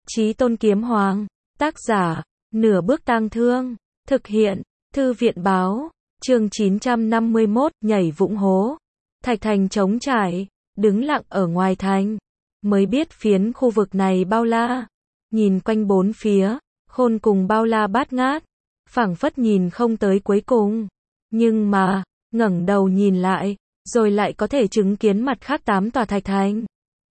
Chí Tôn Kiếm Hoàng. Tác giả, Nửa Bước Tang Thương. Thực hiện, Thư viện Báo. Chương 951, nhảy vũng hố. Thạch Thành trống trải, đứng lặng ở ngoài thành. Mới biết phiến khu vực này bao la. Nhìn quanh bốn phía, khôn cùng bao la bát ngát. Phảng phất nhìn không tới cuối cùng. Nhưng mà, ngẩng đầu nhìn lại, rồi lại có thể chứng kiến mặt khác 8 tòa thạch thành.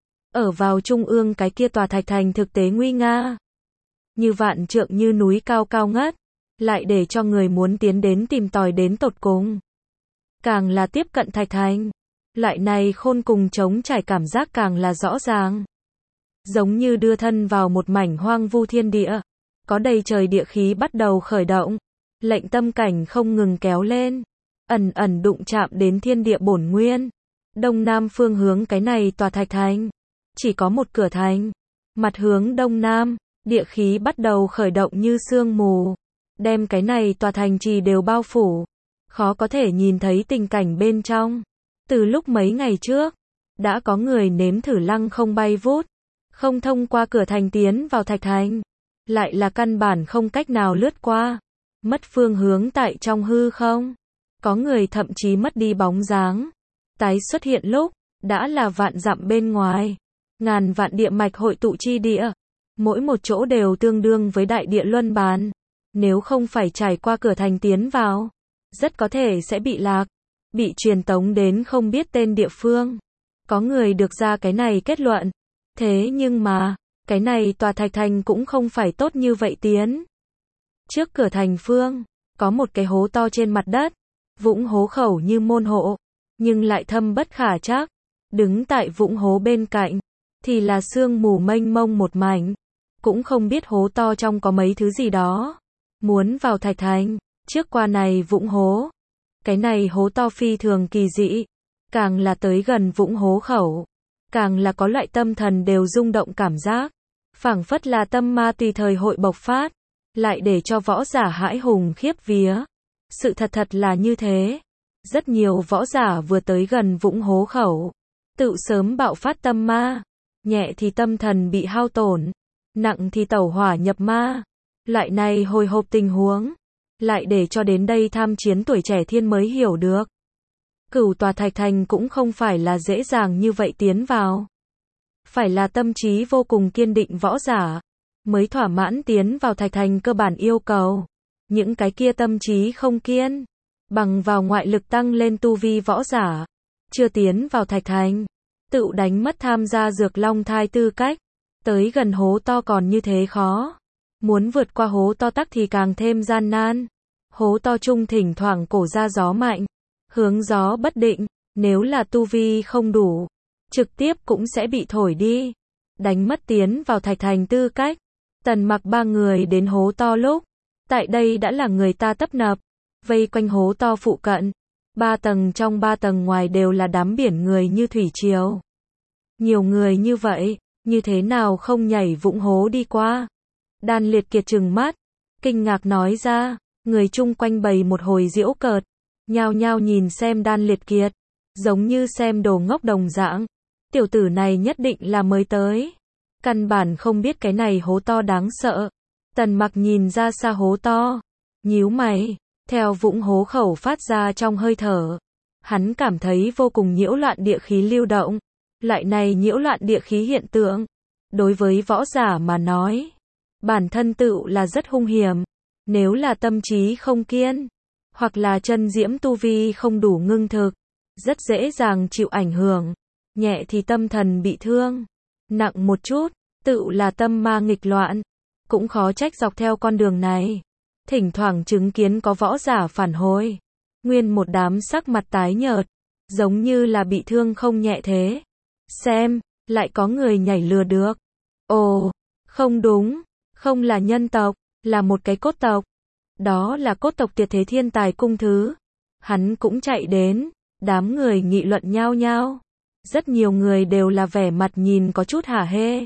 Ở vào trung ương cái kia tòa thạch thành thực tế nguy nga. Như vạn trượng như núi cao cao ngất, lại để cho người muốn tiến đến tìm tòi đến tột cùng. Càng là tiếp cận thạch thành, loại này khôn cùng trống trải cảm giác càng là rõ ràng. Giống như đưa thân vào một mảnh hoang vu thiên địa, có đầy trời địa khí bắt đầu khởi động, lệnh tâm cảnh không ngừng kéo lên, ẩn ẩn đụng chạm đến thiên địa bổn nguyên. Đông nam phương hướng cái này tòa thạch thành, chỉ có một cửa thành, mặt hướng đông nam, địa khí bắt đầu khởi động như sương mù, đem cái này tòa thành trì đều bao phủ, khó có thể nhìn thấy tình cảnh bên trong. Từ lúc mấy ngày trước, đã có người nếm thử lăng không bay vút, không thông qua cửa thành tiến vào thạch thành, lại là căn bản không cách nào lướt qua, mất phương hướng tại trong hư không. Có người thậm chí mất đi bóng dáng, tái xuất hiện lúc, đã là vạn dặm bên ngoài, ngàn vạn địa mạch hội tụ chi địa, mỗi một chỗ đều tương đương với đại địa luân bàn. Nếu không phải trải qua cửa thành tiến vào, rất có thể sẽ bị lạc, bị truyền tống đến không biết tên địa phương. Có người được ra cái này kết luận. Thế nhưng mà, cái này tòa thạch thành cũng không phải tốt như vậy tiến. Trước cửa thành phương, có một cái hố to trên mặt đất, vũng hố khẩu như môn hộ, nhưng lại thâm bất khả trắc. Đứng tại vũng hố bên cạnh, thì là sương mù mênh mông một mảnh, cũng không biết hố to trong có mấy thứ gì đó. Muốn vào thạch thành, trước qua này vũng hố. Cái này hố to phi thường kỳ dị, càng là tới gần vũng hố khẩu, càng là có loại tâm thần đều rung động cảm giác, phảng phất là tâm ma tùy thời hội bộc phát, lại để cho võ giả hãi hùng khiếp vía. Sự thật là như thế. Rất nhiều võ giả vừa tới gần vũng hố khẩu, tự sớm bạo phát tâm ma, nhẹ thì tâm thần bị hao tổn, nặng thì tẩu hỏa nhập ma. Loại này hồi hộp tình huống, lại để cho đến đây tham chiến tuổi trẻ thiên mới hiểu được. Cửu tòa thạch thành cũng không phải là dễ dàng như vậy tiến vào. Phải là tâm trí vô cùng kiên định võ giả, mới thỏa mãn tiến vào thạch thành cơ bản yêu cầu. Những cái kia tâm trí không kiên, bằng vào ngoại lực tăng lên tu vi võ giả, chưa tiến vào thạch thành, tự đánh mất tham gia dược long thai tư cách. Tới gần hố to còn như thế khó, muốn vượt qua hố to tắc thì càng thêm gian nan. Hố to trung thỉnh thoảng cổ ra gió mạnh, hướng gió bất định, nếu là tu vi không đủ, trực tiếp cũng sẽ bị thổi đi, đánh mất tiến vào thạch thành tư cách. Tần Mặc ba người đến hố to lúc, tại đây đã là người ta tấp nập, vây quanh hố to phụ cận, 3 tầng trong 3 tầng ngoài đều là đám biển người như thủy triều. Nhiều người như vậy, như thế nào không nhảy vũng hố đi qua? Đan Liệt Kiệt trừng mắt, kinh ngạc nói ra, người chung quanh bày một hồi giễu cợt, nhao nhao nhìn xem Đan Liệt Kiệt, giống như xem đồ ngốc đồng dạng. Tiểu tử này nhất định là mới tới, căn bản không biết cái này hố to đáng sợ. Tần Mặc nhìn ra xa hố to, nhíu mày, theo vũng hố khẩu phát ra trong hơi thở, hắn cảm thấy vô cùng nhiễu loạn địa khí lưu động. Loại này nhiễu loạn địa khí hiện tượng, đối với võ giả mà nói, bản thân tự là rất hung hiểm. Nếu là tâm trí không kiên, hoặc là chân diễm tu vi không đủ ngưng thực, rất dễ dàng chịu ảnh hưởng. Nhẹ thì tâm thần bị thương, nặng một chút, tự là tâm ma nghịch loạn. Cũng khó trách dọc theo con đường này, thỉnh thoảng chứng kiến có võ giả phản hồi, nguyên một đám sắc mặt tái nhợt, giống như là bị thương không nhẹ thế. Xem, lại có người nhảy lừa được. Ồ, không đúng, không là nhân tộc, là một cái cốt tộc. Đó là cốt tộc Tuyệt Thế Thiên Tài Cung Thứ. Hắn cũng chạy đến, đám người nghị luận nhao nhao. Rất nhiều người đều là vẻ mặt nhìn có chút hả hê.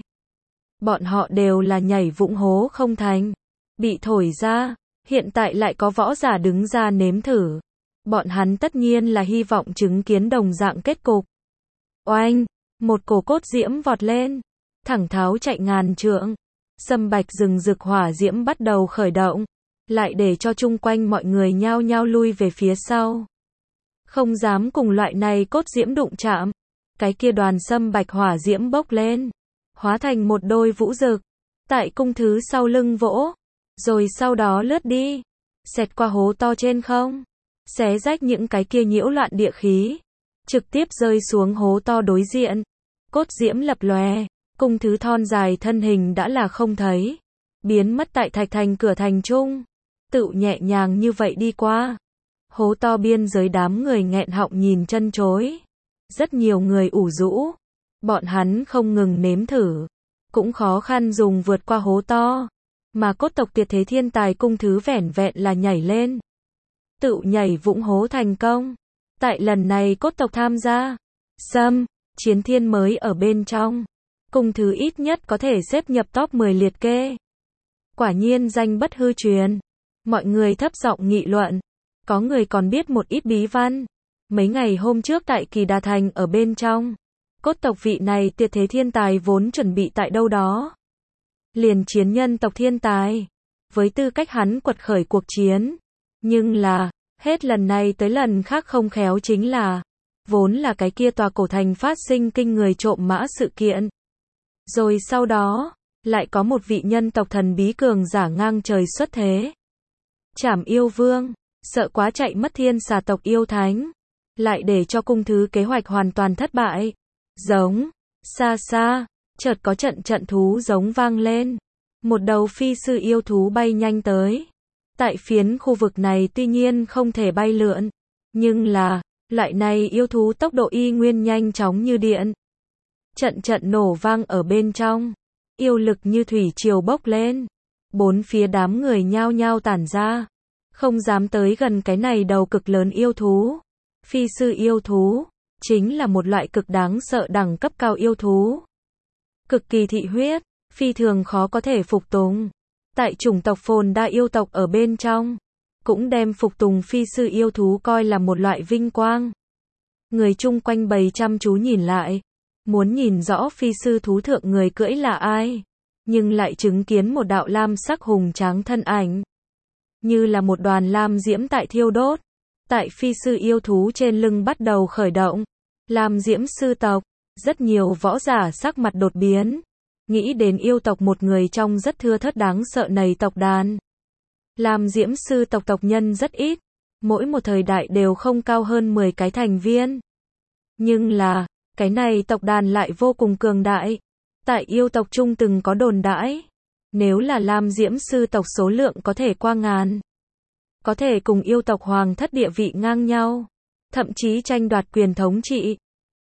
Bọn họ đều là nhảy vũng hố không thành, bị thổi ra, hiện tại lại có võ giả đứng ra nếm thử. Bọn hắn tất nhiên là hy vọng chứng kiến đồng dạng kết cục. Oanh! Một cổ cốt diễm vọt lên, thẳng tháo chạy ngàn trượng, Sâm bạch rừng rực hỏa diễm bắt đầu khởi động, lại để cho chung quanh mọi người nhao nhao lui về phía sau. Không dám cùng loại này cốt diễm đụng chạm. Cái kia đoàn sâm bạch hỏa diễm bốc lên, hóa thành một đôi vũ rực, tại cung thứ sau lưng vỗ, rồi sau đó lướt đi, xẹt qua hố to trên không, xé rách những cái kia nhiễu loạn địa khí, trực tiếp rơi xuống hố to đối diện. Cốt diễm lập lòe, cung thứ thon dài thân hình đã là không thấy, biến mất tại thạch thành cửa thành trung. Tự nhẹ nhàng như vậy đi qua. Hố to biên giới đám người nghẹn họng nhìn chân chối. Rất nhiều người ủ rũ. Bọn hắn không ngừng nếm thử. Cũng khó khăn dùng vượt qua hố to. Mà cốt tộc tuyệt thế thiên tài cung thứ vẻn vẹn là nhảy lên. Tự nhảy vũng hố thành công. Tại lần này cốt tộc tham gia. Chiến thiên mới ở bên trong. Cung thứ ít nhất có thể xếp nhập top 10 liệt kê. Quả nhiên danh bất hư truyền. Mọi người thấp giọng nghị luận. Có người còn biết một ít bí văn. Mấy ngày hôm trước tại Kỳ Đà Thành ở bên trong. Cốt tộc vị này tuyệt thế thiên tài vốn chuẩn bị tại đâu đó. Liền chiến nhân tộc thiên tài. Với tư cách hắn quật khởi cuộc chiến. Nhưng là, hết lần này tới lần khác không khéo chính là, vốn là cái kia tòa cổ thành phát sinh kinh người trộm mã sự kiện. Rồi sau đó, lại có một vị nhân tộc thần bí cường giả ngang trời xuất thế. Trảm yêu vương, sợ quá chạy mất thiên xà tộc yêu thánh. Lại để cho cung thứ kế hoạch hoàn toàn thất bại. Giống, xa xa, chợt có trận thú giống vang lên. Một đầu phi sư yêu thú bay nhanh tới. Tại phiến khu vực này tuy nhiên không thể bay lượn. Nhưng là, loại này yêu thú tốc độ y nguyên nhanh chóng như điện. Trận nổ vang ở bên trong. Yêu lực như thủy triều bốc lên. Bốn phía đám người nhao nhao tản ra. Không dám tới gần cái này đầu cực lớn yêu thú. Phi sư yêu thú, chính là một loại cực đáng sợ đẳng cấp cao yêu thú. Cực kỳ thị huyết, phi thường khó có thể phục tùng. Tại chủng tộc phồn đa yêu tộc ở bên trong, cũng đem phục tùng phi sư yêu thú coi là một loại vinh quang. Người chung quanh bầy chăm chú nhìn lại, muốn nhìn rõ phi sư thú thượng người cưỡi là ai, nhưng lại chứng kiến một đạo lam sắc hùng tráng thân ảnh. Như là một đoàn lam diễm tại thiêu đốt. Tại phi sư yêu thú trên lưng bắt đầu khởi động. Lam diễm sư tộc. Rất nhiều võ giả sắc mặt đột biến. Nghĩ đến yêu tộc một người trong rất thưa thớt đáng sợ này tộc đàn. Lam diễm sư tộc tộc nhân rất ít. Mỗi một thời đại đều không cao hơn 10 cái thành viên. Nhưng là, cái này tộc đàn lại vô cùng cường đại. Tại yêu tộc trung từng có đồn đãi. Nếu là Lam diễm sư tộc số lượng có thể qua ngàn. Có thể cùng yêu tộc hoàng thất địa vị ngang nhau. Thậm chí tranh đoạt quyền thống trị.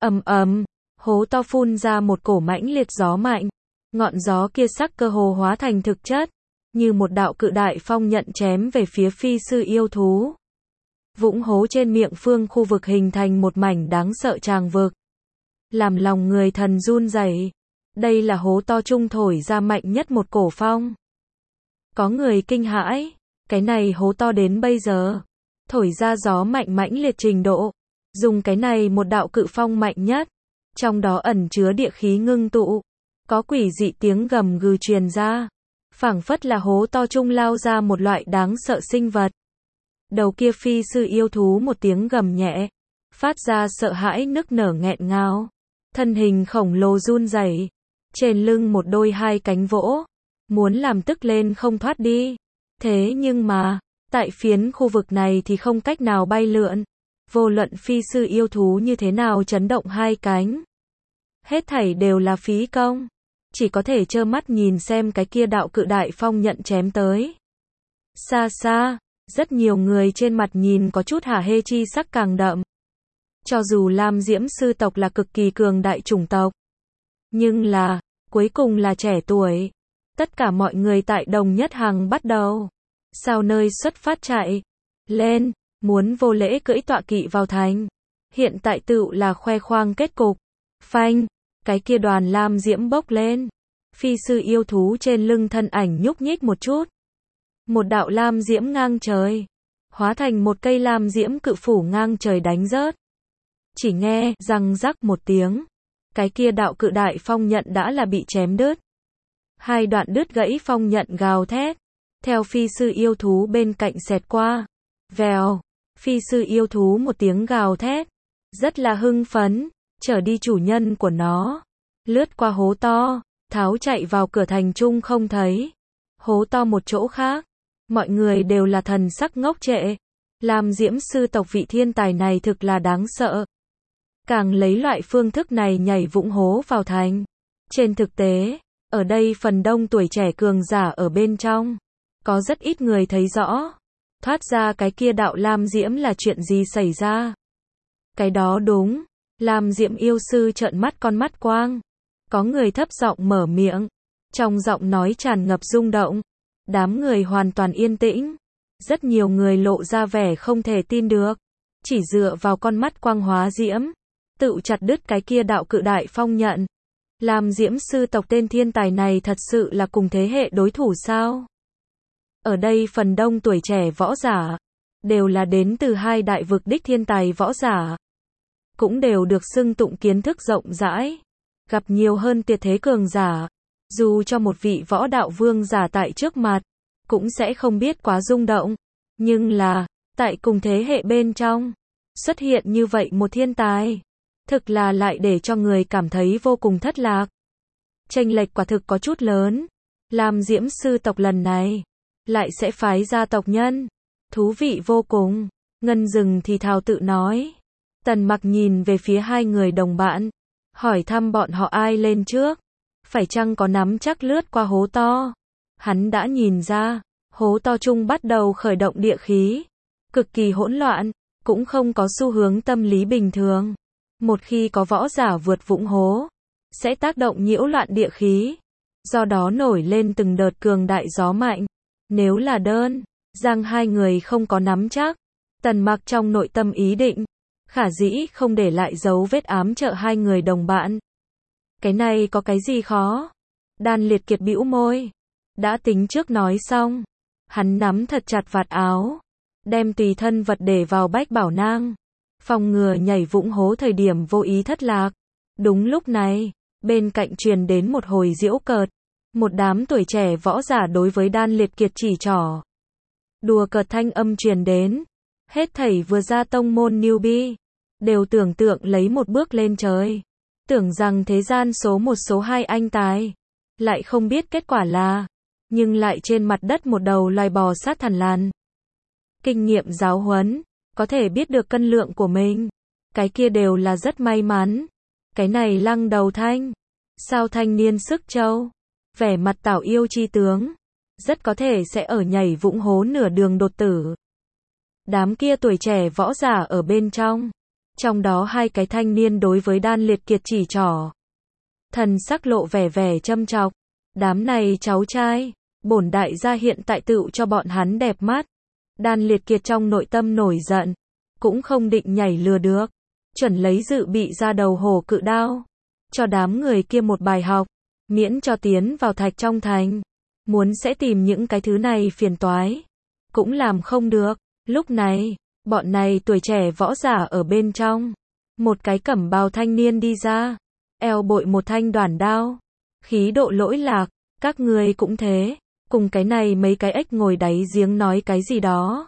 Hố to phun ra một cổ mãnh liệt gió mạnh. Ngọn gió kia sắc cơ hồ hóa thành thực chất. Như một đạo cự đại phong nhận chém về phía phi sư yêu thú. Vũng hố trên miệng phương khu vực hình thành một mảnh đáng sợ tràng vực. Làm lòng người thần run rẩy. Đây là hố to trung thổi ra mạnh nhất một cổ phong. Có người kinh hãi. Cái này hố to đến bây giờ. Thổi ra gió mạnh mãnh liệt trình độ. Dùng cái này một đạo cự phong mạnh nhất. Trong đó ẩn chứa địa khí ngưng tụ. Có quỷ dị tiếng gầm gừ truyền ra. Phảng phất là hố to trung lao ra một loại đáng sợ sinh vật. Đầu kia phi sư yêu thú một tiếng gầm nhẹ. Phát ra sợ hãi nức nở nghẹn ngào. Thân hình khổng lồ run rẩy. Trên lưng một đôi hai cánh vỗ. Muốn làm tức lên không thoát đi. Thế nhưng mà, tại phiến khu vực này thì không cách nào bay lượn. Vô luận phi sư yêu thú như thế nào chấn động hai cánh. Hết thảy đều là phí công. Chỉ có thể trơ mắt nhìn xem cái kia đạo cự đại phong nhận chém tới. Xa xa, rất nhiều người trên mặt nhìn có chút hả hê chi sắc càng đậm. Cho dù Lam diễm sư tộc là cực kỳ cường đại chủng tộc. Nhưng là, cuối cùng là trẻ tuổi. Tất cả mọi người tại đồng nhất hàng bắt đầu. Sau nơi xuất phát chạy. Lên, muốn vô lễ cưỡi tọa kỵ vào thành. Hiện tại tựu là khoe khoang kết cục. Phanh, cái kia đoàn lam diễm bốc lên. Phi sư yêu thú trên lưng thân ảnh nhúc nhích một chút. Một đạo lam diễm ngang trời. Hóa thành một cây lam diễm cự phủ ngang trời đánh rớt. Chỉ nghe, răng rắc một tiếng. Cái kia đạo cự đại phong nhận đã là bị chém đứt. Hai đoạn đứt gãy phong nhận gào thét. Theo phi sư yêu thú bên cạnh xẹt qua. Vèo. Phi sư yêu thú một tiếng gào thét. Rất là hưng phấn. Chở đi chủ nhân của nó. Lướt qua hố to. Tháo chạy vào cửa thành trung không thấy. Hố to một chỗ khác. Mọi người đều là thần sắc ngốc trệ. Lam Diễm sư tộc vị thiên tài này thực là đáng sợ. Càng lấy loại phương thức này nhảy vũng hố vào thành. Trên thực tế, ở đây phần đông tuổi trẻ cường giả ở bên trong. Có rất ít người thấy rõ. Thoát ra cái kia đạo Lam Diễm là chuyện gì xảy ra. Cái đó đúng. Lam Diễm yêu sư trợn mắt con mắt quang. Có người thấp giọng mở miệng. Trong giọng nói tràn ngập rung động. Đám người hoàn toàn yên tĩnh. Rất nhiều người lộ ra vẻ không thể tin được. Chỉ dựa vào con mắt quang hóa diễm. Tự chặt đứt cái kia đạo cự đại phong nhận. Lam Diễm sư tộc tên thiên tài này thật sự là cùng thế hệ đối thủ sao? Ở đây phần đông tuổi trẻ võ giả. Đều là đến từ hai đại vực đích thiên tài võ giả. Cũng đều được xưng tụng kiến thức rộng rãi. Gặp nhiều hơn tuyệt thế cường giả. Dù cho một vị võ đạo vương giả tại trước mặt. Cũng sẽ không biết quá rung động. Nhưng là, tại cùng thế hệ bên trong. Xuất hiện như vậy một thiên tài. Thực là lại để cho người cảm thấy vô cùng thất lạc. Chênh lệch quả thực có chút lớn. Lam Diễm sư tộc lần này. Lại sẽ phái ra tộc nhân. Thú vị vô cùng. Ngân Dừng thì thào tự nói. Tần Mặc nhìn về phía hai người đồng bạn. Hỏi thăm bọn họ ai lên trước. Phải chăng có nắm chắc lướt qua hố to. Hắn đã nhìn ra. Hố to chung bắt đầu khởi động địa khí. Cực kỳ hỗn loạn. Cũng không có xu hướng tâm lý bình thường. Một khi có võ giả vượt vũng hố. Sẽ tác động nhiễu loạn địa khí. Do đó nổi lên từng đợt cường đại gió mạnh. Nếu là đơn. Rằng hai người không có nắm chắc. Tần Mặc trong nội tâm ý định. Khả dĩ không để lại dấu vết ám trợ hai người đồng bạn. Cái này có cái gì khó? Đan Liệt Kiệt bĩu môi. Đã tính trước nói xong. Hắn nắm thật chặt vạt áo. Đem tùy thân vật để vào bách bảo nang. Phòng ngừa nhảy vũng hố thời điểm vô ý thất lạc. Đúng lúc này, bên cạnh truyền đến một hồi giễu cợt. Một đám tuổi trẻ võ giả đối với Đan Liệt Kiệt chỉ trỏ. Đùa cợt thanh âm truyền đến. Hết thảy vừa ra tông môn newbie. Đều tưởng tượng lấy một bước lên trời. Tưởng rằng thế gian số một số hai anh tài. Lại không biết kết quả là. Nhưng lại trên mặt đất một đầu loài bò sát thằn lằn. Kinh nghiệm giáo huấn. Có thể biết được cân lượng của mình. Cái kia đều là rất may mắn. Cái này Lăng Đầu Thanh. Sao thanh niên sức châu. Vẻ mặt tảo yêu chi tướng. Rất có thể sẽ ở nhảy vũng hố nửa đường đột tử. Đám kia tuổi trẻ võ giả ở bên trong. Trong đó hai cái thanh niên đối với Đan Liệt Kiệt chỉ trỏ. Thần sắc lộ vẻ vẻ châm chọc. Đám này cháu trai. Bổn đại gia hiện tại tựu cho bọn hắn đẹp mắt. Đan Liệt Kiệt trong nội tâm nổi giận. Cũng không định nhảy lừa được. Chuẩn lấy dự bị ra đầu hổ cự đao. Cho đám người kia một bài học. Miễn cho tiến vào thạch trong thành. Muốn sẽ tìm những cái thứ này phiền toái. Cũng làm không được. Lúc này, bọn này tuổi trẻ võ giả ở bên trong. Một cái cẩm bào thanh niên đi ra. Eo bội một thanh đoản đao. Khí độ lỗi lạc. Các người cũng thế. Cùng cái này mấy cái ếch ngồi đáy giếng nói cái gì đó.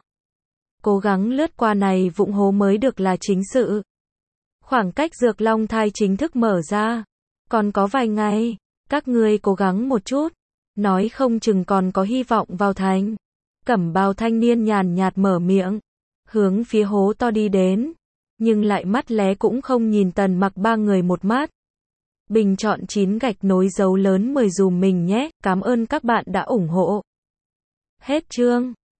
Cố gắng lướt qua này vũng hố mới được là chính sự. Khoảng cách Dược Long thai chính thức mở ra. Còn có vài ngày. Các ngươi cố gắng một chút. Nói không chừng còn có hy vọng vào thành. Cẩm bào thanh niên nhàn nhạt mở miệng. Hướng phía hố to đi đến. Nhưng lại mắt lé cũng không nhìn Tần Mặc ba người một mắt. Bình chọn 9 gạch nối dấu lớn 10 dùm mình nhé. Cảm ơn các bạn đã ủng hộ. Hết chương.